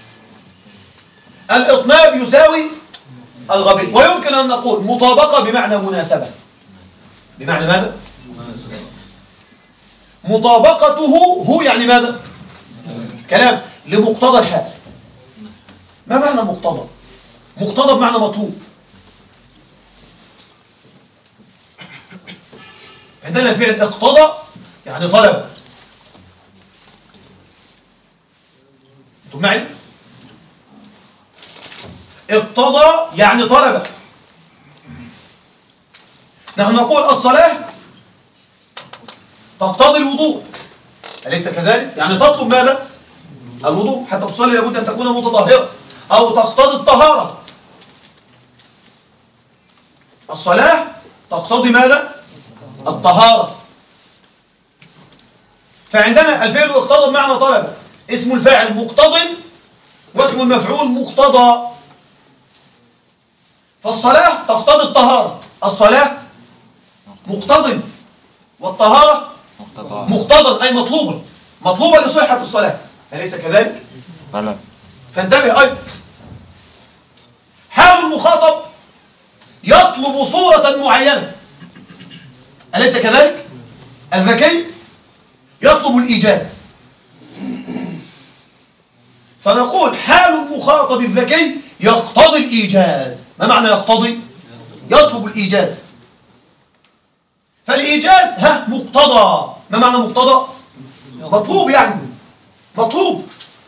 الإطناب يساوي الغبي. ويمكن أن نقول مطابقة بمعنى مناسبة، بمعنى ماذا؟ مطابقته هو يعني ماذا؟ كلام لمقتضى الحال. ما معنى مقتضى؟ مقتضى بمعنى مطلوب. عندنا فعل اقتضى يعني طلب، معي؟ اقتضى يعني طلب. نحن نقول الصلاة تقتضي الوضوء، أليس كذلك؟ يعني تطلب ماذا؟ الوضوء، حتى تصلي لابد أن تكون متطهرة، أو تقتضي الطهارة. الصلاة تقتضي ماذا؟ الطهارة. فعندنا الفعل اقتضى بمعنى طلب، اسم الفاعل مقتض واسم المفعول مقتضى. فالصلاة تقتضي الطهارة، الصلاة مقتض، والطهارة مقتضى أي مطلوبة لصحة الصلاة، أليس كذلك؟ بلى. فانتبه أيضا، حال المخاطب يطلب صورة معينة، أليس كذلك؟ الذكي يطلب الإيجاز، فنقول حال المخاطب الذكي يقتضي الإيجاز. ما معنى يقتضي؟ يطلب الإيجاز. فالإيجاز مقتضى. ما معنى مقتضى؟ مطلوب، يعني مطلوب.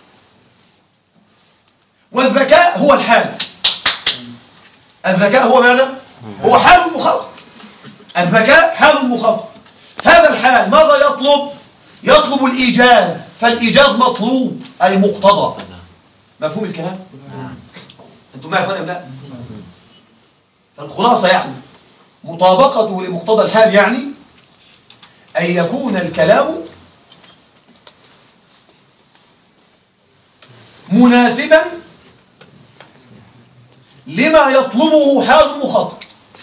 والذكاء هو الحال. الذكاء هو ماذا؟ هو حال المخاطب. الذكاء حال المخاطب. هذا الحال ماذا يطلب؟ يطلب الإيجاز، فالإيجاز مطلوب أي مقتضى. مفهوم الكلام؟ أنتم معي فهم لا؟ الخلاصة يعني مطابقته لمقتضى الحال، يعني أن يكون الكلام مناسبا لما يطلبه حال المخاطب.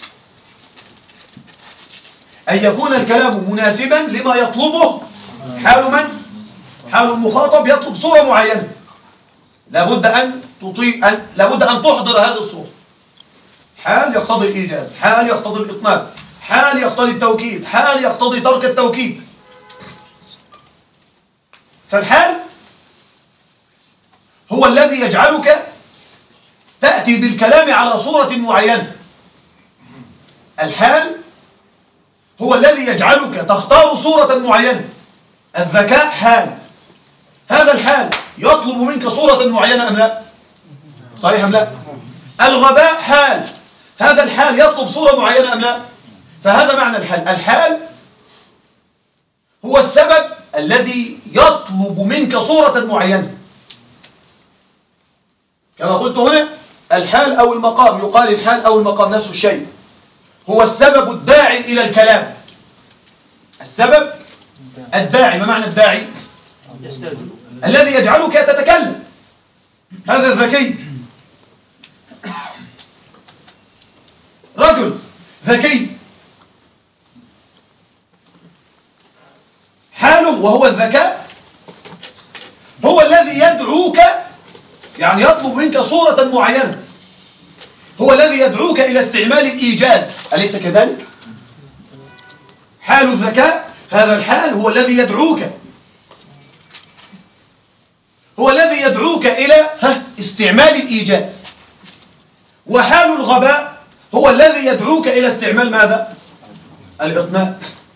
أن يكون الكلام مناسبا لما يطلبه حال من؟ حال المخاطب يطلب صورة معينة، لابد أن تحضر هذه الصورة. حال يقتضي الإيجاز، حال يقتضي الإطناب، حال يقتضي التوكيد، حال يقتضي ترك التوكيد. فالحال هو الذي يجعلك تأتي بالكلام على صورة معينة. الحال هو الذي يجعلك تختار صورة معينة. الذكاء حال، هذا الحال يطلب منك صورة معينة أم لا؟ صحيح أم لا؟ الغباء حال، هذا الحال يطلب صورة معينة أم لا؟ فهذا معنى الحال. الحال هو السبب الذي يطلب منك صورة معينة. كما قلت هنا، الحال أو المقام، يقال الحال أو المقام نفس الشيء، هو السبب الداعي إلى الكلام. السبب الداعي. ما معنى الداعي؟ الذي يجعلك تتكلم. هذا الذكي، رجل ذكي، حاله وهو الذكاء هو الذي يدعوك، يعني يطلب منك صورة معينة، هو الذي يدعوك إلى استعمال الإيجاز، أليس كذلك؟ حال الذكاء، هذا الحال هو الذي يدعوك، هو الذي يدعوك إلى استعمال الإيجاز. وحال الغباء هو الذي يدعوك إلى استعمال ماذا؟ الإطناب.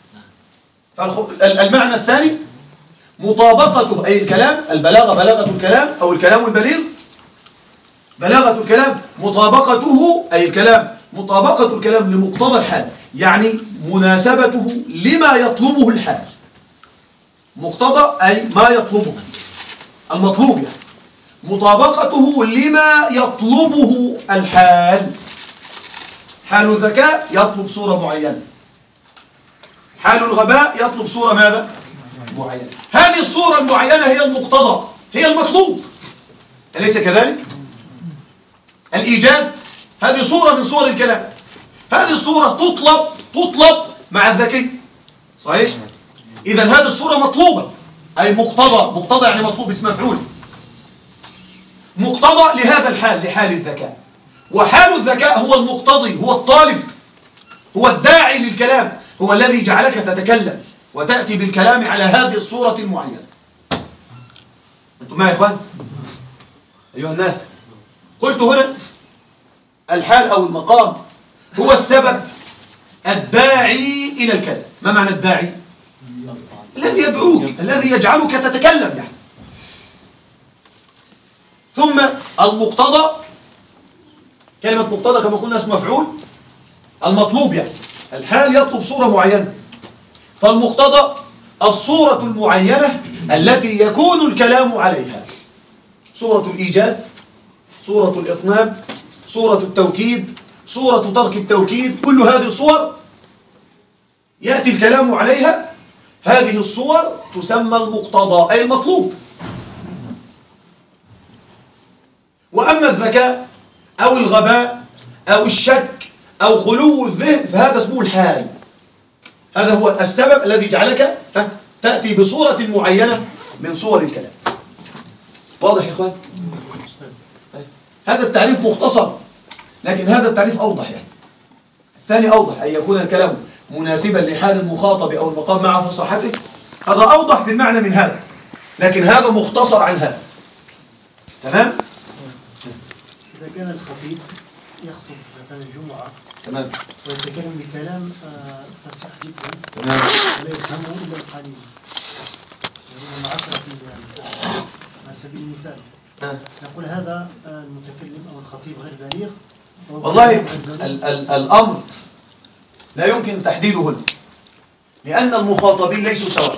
المعنى الثاني مطابقته، أي الكلام، البلاغة بلاغة الكلام أو الكلام البليغ، بلاغة الكلام مطابقته، أي الكلام مطابقة الكلام لمقتضى الحال، يعني مناسبته لما يطلبه الحال. مقتضى أي ما يطلبه، المطلوب، يعني مطابقته لما يطلبه الحال. حال الذكاء يطلب صورة معينة، حال الغباء يطلب صورة ماذا؟ معينة. هذه الصورة المعينة هي المقتضى، هي المطلوب، أليس كذلك؟ الإيجاز هذه صورة من صور الكلام، هذه الصورة تطلب مع الذكي، صحيح؟ إذا هذه الصورة مطلوبة، أي مقتضى يعني مطلوب، اسم مفعول، مقتضى لهذا الحال، لحال الذكاء. وحال الذكاء هو المقتضي، هو الطالب، هو الداعي للكلام، هو الذي جعلك تتكلم وتأتي بالكلام على هذه الصورة المعينة. أنتم معي يا إخوان؟ أيها الناس، قلت هنا الحال أو المقام هو السبب الداعي إلى الكلام. ما معنى الداعي؟ الذي يدعوك، الذي يجعلك تتكلم، يعني ثم المقتضى، كلمة مقتضى كما قلنا اسم مفعول، المطلوب يعني الحال يطلب صورة معينة، فالمقتضى الصورة المعينة التي يكون الكلام عليها، صورة الإيجاز، صورة الإطناب، صورة التوكيد، صورة ترك التوكيد، كل هذه الصور يأتي الكلام عليها. هذه الصور تسمى المقتضى أي المطلوب. وأما الذكاء أو الغباء أو الشك أو خلو الذهن فهذا اسمه الحال. هذا هو السبب الذي جعلك تأتي بصورة معينة من صور الكلام. واضح يا إخوان؟ هذا التعريف مختصر، لكن هذا التعريف أوضح يعني. الثاني أوضح، أن يكون الكلام مناسبا لحال المخاطب أو المقام مع فصاحته، هذا أوضح في المعنى من هذا، لكن هذا مختصر عن هذا. تمام؟ إذا كان الخطيب يخطب مثلا الجمعة تمام ويتكلم بكلام فصيح جدا تمام ولا يفهمه إلا القليل، يعني معشرة يعني على سبيل المثال نقول هذا المتكلم أو الخطيب غير بليغ. والله الأمر لا يمكن تحديده هنا، لأن المخاطبين ليسوا سواء.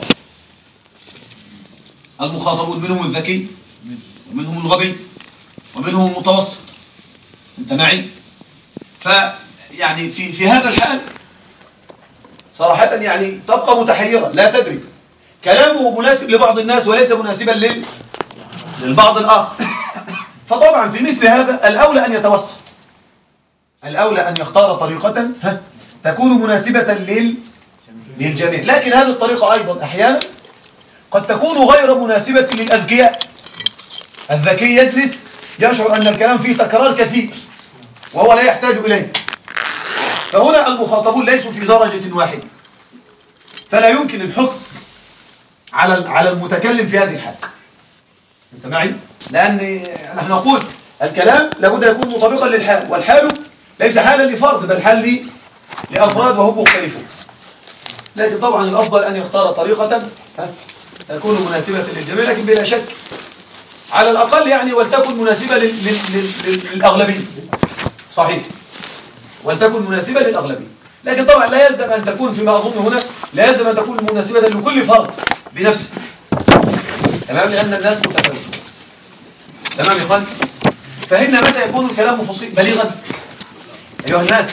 المخاطبون منهم الذكي ومنهم الغبي ومنهم المتوسط. أنت معي؟ فيعني في هذا الحال صراحة يعني تبقى متحيرة، لا تدري كلامه مناسب لبعض الناس وليس مناسبا للبعض الآخر. فطبعا في مثل هذا الأولى أن يتوسط، الأولى أن يختار طريقة تكون مناسبة للجميع. لكن هذه الطريقة أيضا أحيانا قد تكون غير مناسبة للأذكياء. الذكي يجلس يشعر أن الكلام فيه تكرار كثير وهو لا يحتاج إليه. فهنا المخاطبون ليسوا في درجة واحدة، فلا يمكن الحكم على المتكلم في هذه الحال. أنت معي؟ لأن نحن نقول الكلام لابد يكون مطابقا للحال، والحال ليس حالا لفرد بل حال لأفراد وهم مختلفون. لكن طبعا الأفضل أن يختار طريقة تكون مناسبة للجميع، لكن بلا شك على الأقل يعني ولتكن مناسبة للأغلبية. صحيح، ولتكن مناسبة للأغلبية، لكن طبعا لا يلزم أن تكون فيما أظن هنا لا يلزم أن تكون مناسبة لكل فرد بنفسه. تمام، لأن الناس متفاوتون. تمام يا اخوان؟ فهمنا متى يكون الكلام فصيح بليغا أيها الناس؟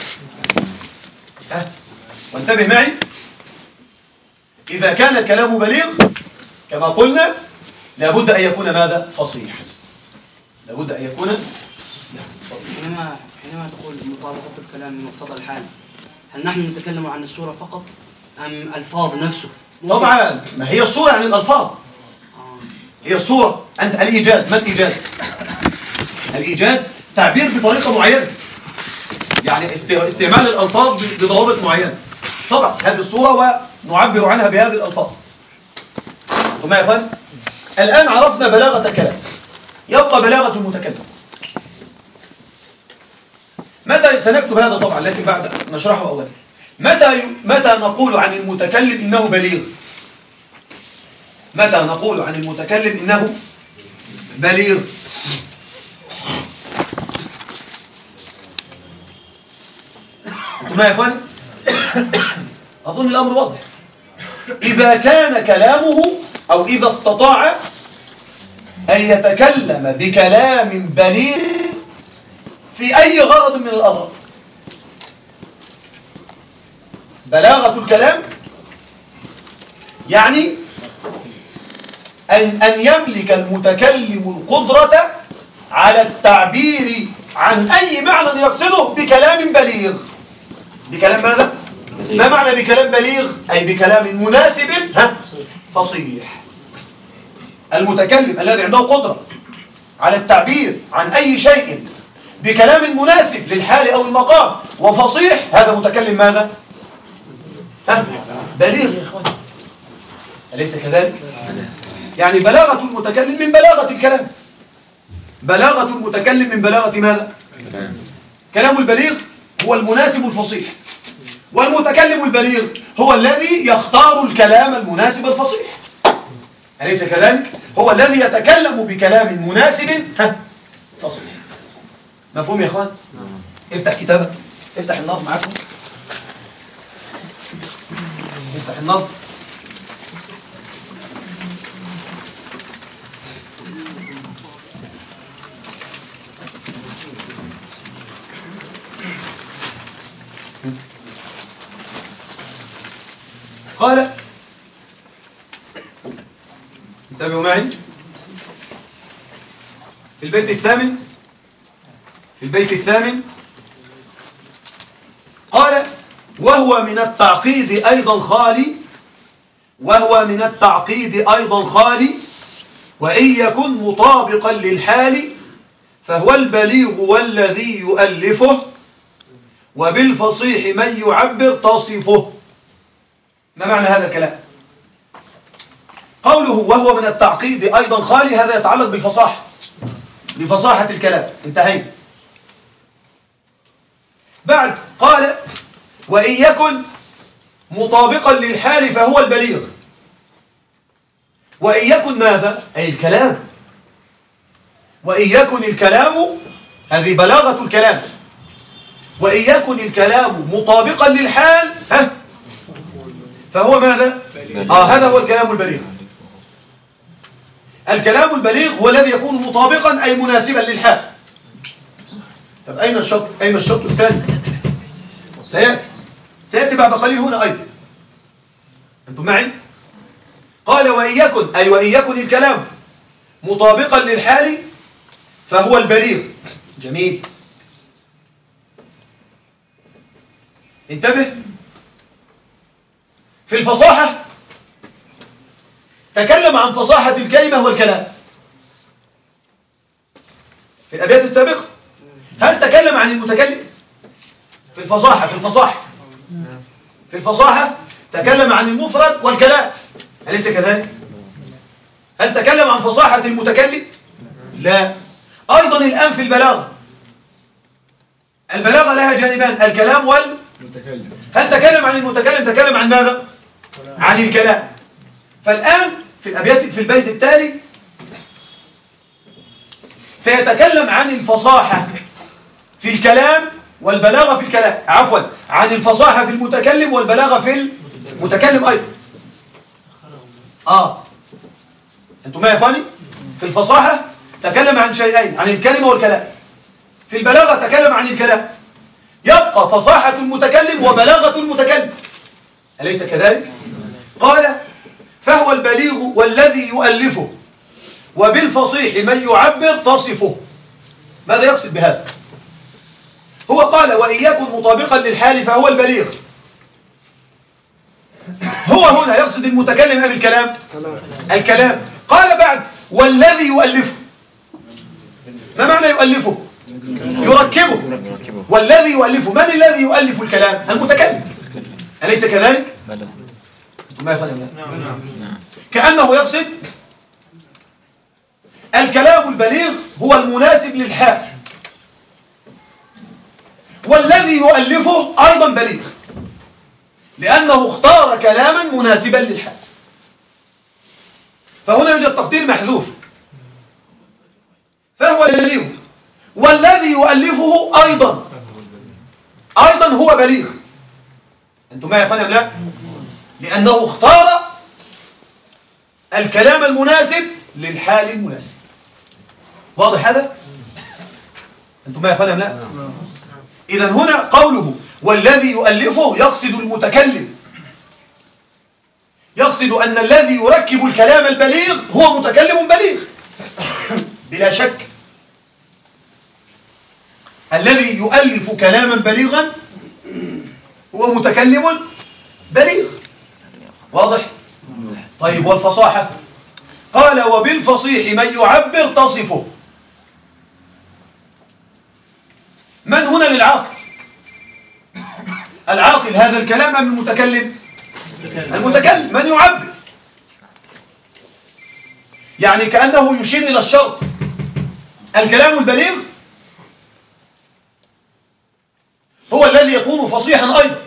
وانتبه معي، إذا كان الكلام بليغ كما قلنا لابد أن يكون ماذا؟ فصيح. لابد أن يكون حينما تقول مطابقة الكلام لمقتضى الحال، هل نحن نتكلم عن الصورة فقط أم الفاظ نفسه؟ طبعا ما هي الصورة عن الألفاظ. هي الصورة. أنت الإيجاز، ما الإيجاز؟ الإيجاز تعبير بطريقة معينة، يعني استعمال الألفاظ بضوابط معينة. طبعا هذه الصورة ونعبر عنها بهذه الألفاظ. ثم يا أخوان الآن عرفنا بلاغة الكلام، يبقى بلاغة المتكلم. متى سنكتب هذا طبعا، لكن بعد نشرحه أولا. متى نقول عن المتكلم إنه بليغ؟ متى نقول عن المتكلم إنه بليغ؟ ما يا إخواني؟ أظن الأمر واضح. إذا كان كلامه أو إذا استطاع أن يتكلم بكلام بليغ في أي غرض من الأغراض. بلاغة الكلام يعني أن يملك المتكلم القدرة على التعبير عن أي معنى يقصده بكلام بليغ. بكلام ماذا؟ ما معنى بكلام بليغ؟ أي بكلام مناسب فصيح. المتكلم الذي عنده قدرة على التعبير عن أي شيء بكلام مناسب للحال أو المقام وفصيح، هذا متكلم ماذا؟ بليغ يا إخوان، أليس كذلك؟ يعني بلاغة المتكلم من بلاغة الكلام. بلاغة المتكلم من بلاغة ماذا؟ كلام البليغ هو المناسب الفصيح، والمتكلم البليغ هو الذي يختار الكلام المناسب الفصيح. أليس كذلك؟ هو الذي يتكلم بكلام مناسب فصيح. مفهوم يا اخوان؟ افتح كتابك، افتح النظم معاكم، افتح النظم. قال انتبهوا معي في البيت الثامن، في البيت الثامن قال وهو من التعقيد أيضا خالي، وهو من التعقيد أيضا خالي، وإن يكن مطابقا للحال فهو البليغ والذي يؤلفه، وبالفصيح من يعبر تصفه. ما معنى هذا الكلام؟ قوله وهو من التعقيد أيضا خالي، هذا يتعلق بالفصاحة، بفصاحة الكلام. انتهينا. بعد قال وإن يكن مطابقا للحال فهو البليغ. وإن يكن ماذا؟ أي الكلام. وإن يكن الكلام، هذه بلاغة الكلام، وإن يكن الكلام مطابقا للحال فهو ماذا؟ هذا هو الكلام البليغ. الكلام البليغ هو الذي يكون مطابقا أي مناسبا للحال. طب أين الشرط؟ أين الشرط الثاني؟ سيأتي بعد قليل هنا أيضا. أنتم معي؟ قال وإن يكن، أي وإن يكن الكلام مطابقا للحال فهو البليغ. جميل. انتبه، في الفصاحة تكلم عن فصاحة الكلمة والكلام في الأبيات السابقة. هل تكلم عن المتكلم في الفصاحة؟ في الفصاحة تكلم عن المفرد والكلام، أليس كذلك؟ هل تكلم عن فصاحة المتكلم؟ لا. أيضا الآن في البلاغة، البلاغة لها جانبان، الكلام والمتكلم. هل تكلم عن المتكلم؟ تكلم عن ماذا؟ عن الكلام. فالآن في الأبيات في البيت التالي سيتكلم عن الفصاحة في الكلام والبلاغة في الكلام، عفوا عن الفصاحة في المتكلم والبلاغة في المتكلم أيضا. أنتم ما يا إخواني؟ في الفصاحة تكلم عن شيئين، عن الكلمة والكلام. في البلاغة تكلم عن الكلام. يبقى فصاحة المتكلم وبلاغة المتكلم، أليس كذلك؟ قال فهو البليغ والذي يؤلفه، وبالفصيح من يعبر تصفه. ماذا يقصد بهذا؟ هو قال وإن يكن مطابقا للحال فهو البليغ. هو هنا يقصد المتكلم أم الكلام؟ الكلام. قال بعد والذي يؤلفه. ما معنى يؤلفه؟ يركبه. والذي يؤلفه، من الذي يؤلف الكلام؟ المتكلم، أليس كذلك؟ ما يفهم؟ كأنه يقصد الكلام البليغ هو المناسب للحال، والذي يؤلفه أيضا بليغ لأنه اختار كلاما مناسبا للحال. فهنا يوجد تقدير محذوف، فهو بليغ والذي يؤلفه أيضا هو بليغ. أنتم معي يا أخواني أم لا؟ لأنه اختار الكلام المناسب للحال المناسب. واضح هذا؟ أنتم معي يا أخواني أم لا؟ إذن هنا قوله والذي يؤلفه يقصد المتكلم، يقصد أن الذي يركب الكلام البليغ هو متكلم بليغ بلا شك. الذي يؤلف كلاما بليغا هو متكلم بليغ. واضح؟ طيب والفصاحة؟ قال وبالفصيح من يعبر تصفه. من هنا للعاقل؟ العاقل هذا الكلام أم المتكلم؟ المتكلم. من يعبر؟ يعني كأنه يشير إلى الشرط. الكلام البليغ هو الذي يكون فصيحا أيضا.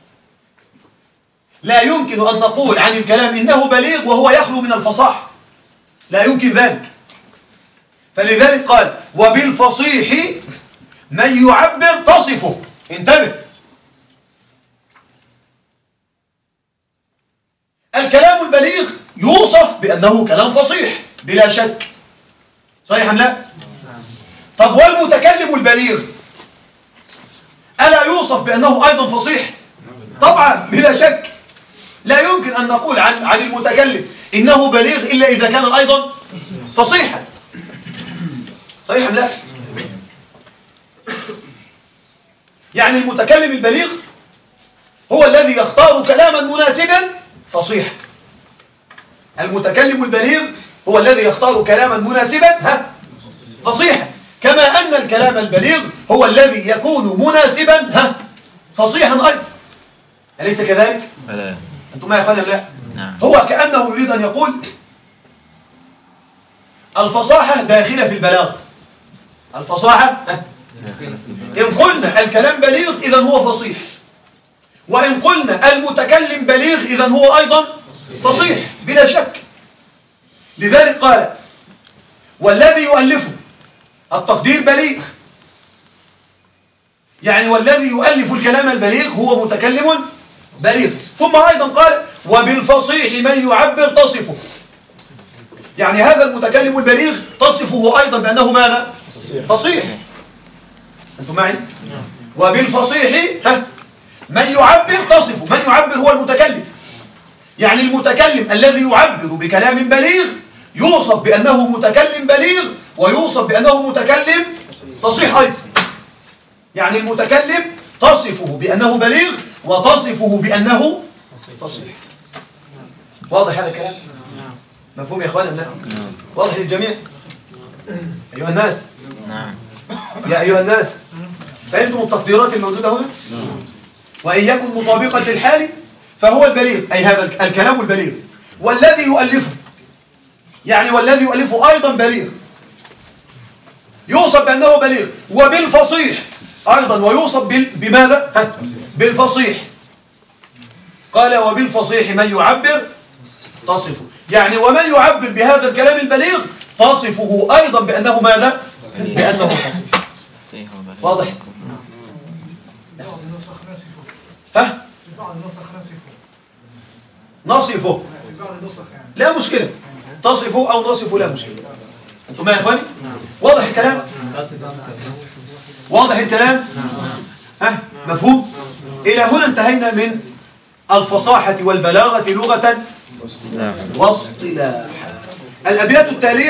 لا يمكن أن نقول عن الكلام إنه بليغ وهو يخلو من الفصاحة، لا يمكن ذلك. فلذلك قال وبالفصيح من يعبر تصفه. انتبه، الكلام البليغ يوصف بأنه كلام فصيح بلا شك، صحيح أم لا؟ طب والمتكلم البليغ ألا يوصف بأنه أيضا فصيح؟ طبعا بلا شك. لا يمكن أن نقول عن المتكلم إنه بليغ إلا إذا كان أيضا فصيحا، صحيح أم لا؟ يعني المتكلم البليغ هو الذي يختار كلاما مناسبا فصيحا. المتكلم البليغ هو الذي يختار كلاما مناسبا فصيحا، كما أن الكلام البليغ هو الذي يكون مناسبا فصيحا أيضا. أليس كذلك؟ بلى. أنتم ما يفعل لا؟ نعم. هو كأنه يريد أن يقول الفصاحة داخلة في البلاغة. الفصاحة إن قلنا الكلام بليغ إذن هو فصيح، وإن قلنا المتكلم بليغ إذن هو أيضا فصيح بلا شك. لذلك قال والذي يؤلفه التقدير بليغ، يعني والذي يؤلف الكلام البليغ هو متكلم بليغ. ثم أيضا قال وبالفصيح من يعبر تصفه، يعني هذا المتكلم البليغ تصفه أيضا بأنه ماذا؟ فصيح. أنتم معي؟ وبالفصيح من يعبر تصفه. من يعبر هو المتكلم، يعني المتكلم الذي يعبر بكلام بليغ يوصف بأنه متكلم بليغ ويوصف بأنه متكلم فصيح أيضا. يعني المتكلم تصفه بأنه بليغ وتصفه بأنه فصيح. واضح هذا الكلام؟ مفهوم يا أخوانا؟ نعم. واضح للجميع؟ أيها الناس، نعم. يا أيها الناس، فهمتم التقديرات الموجودة هنا؟ وإن يكن مطابقا للحال فهو البليغ، أي هذا الكلام البليغ. والذي يؤلفه، يعني والذي يؤلفه أيضا بليغ يوصف بأنه بليغ. وبالفصيح أيضا ويوصف بماذا؟ بالفصيح. قال وبالفصيح من يعبر تصفه، يعني ومن يعبر بهذا الكلام البليغ تصفه أيضا بأنه ماذا؟ بأنه فصيح. واضح؟ ها؟ نصفه لا مشكلة، تصفه أو نصفه لا مشكلة. أنتم ما يا إخواني؟ واضح الكلام؟ واضح الكلام؟ ها؟ مفهوم؟ إلى هنا انتهينا من الفصاحة والبلاغة لغة واصطلاحا. الأبيات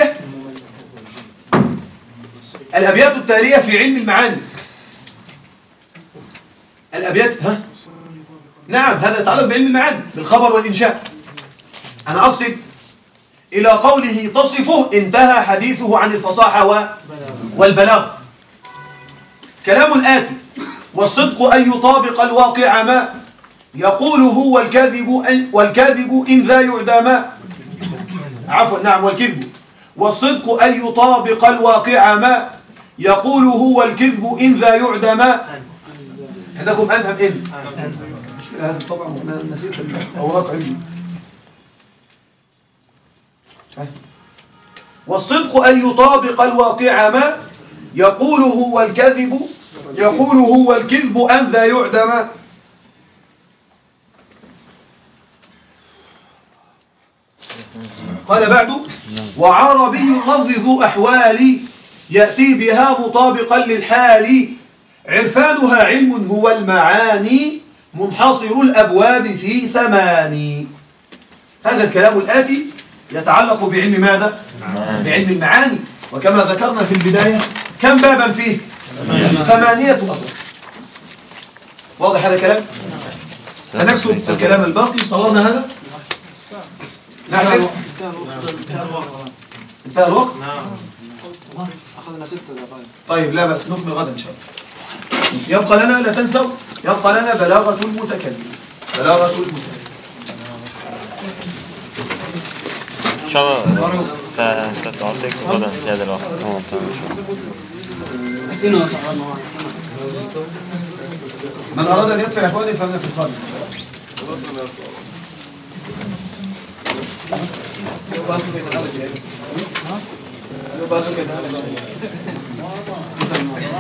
التالية في علم المعاني. الأبيات نعم، هذا يتعلق بعلم المعاني بالخبر والإنشاء. أنا أقصد إلى قوله تصفه انتهى حديثه عن الفصاحة والبلاغة. كلام الآتي والصدق أن يطابق الواقع ما يقوله والكاذب إن ذا يعدى ما. عفوا، نعم، والكذب. والصدق أن يطابق الواقع ما يقوله والكذب إن ذا يعدى ما. عندكم أنهم إن هذا طبعا نسيت الأوراق عندي. والصدق أن يطابق الواقع ما يقوله والكذب أن ذا يعدى ما. قال بعد وعربي اللفظ ذو أحوال يأتي بها مطابقا للحال عرفانها علم هو المعاني منحصر الأبواب في 8. هذا الكلام الآتي يتعلق بعلم ماذا؟ بعلم المعاني. وكما ذكرنا في البداية كم بابا فيه؟ 8 أبواب. واضح هذا الكلام؟ سنكتب الكلام الباقي. صورنا هذا؟ نعم. انتهى الوقت؟ نعم. أخذنا 6 دقائق. طيب لا بس نكمل غدا إن شاء الله. يبقى لنا، لا تنسوا، يبقى لنا بلاغة المتكلم. بلاغة المتكلم إن شاء الله ستعطيك غدا في هذا الوقت. من أراد أن يدفع إخواني فأنا في القادم. لغتك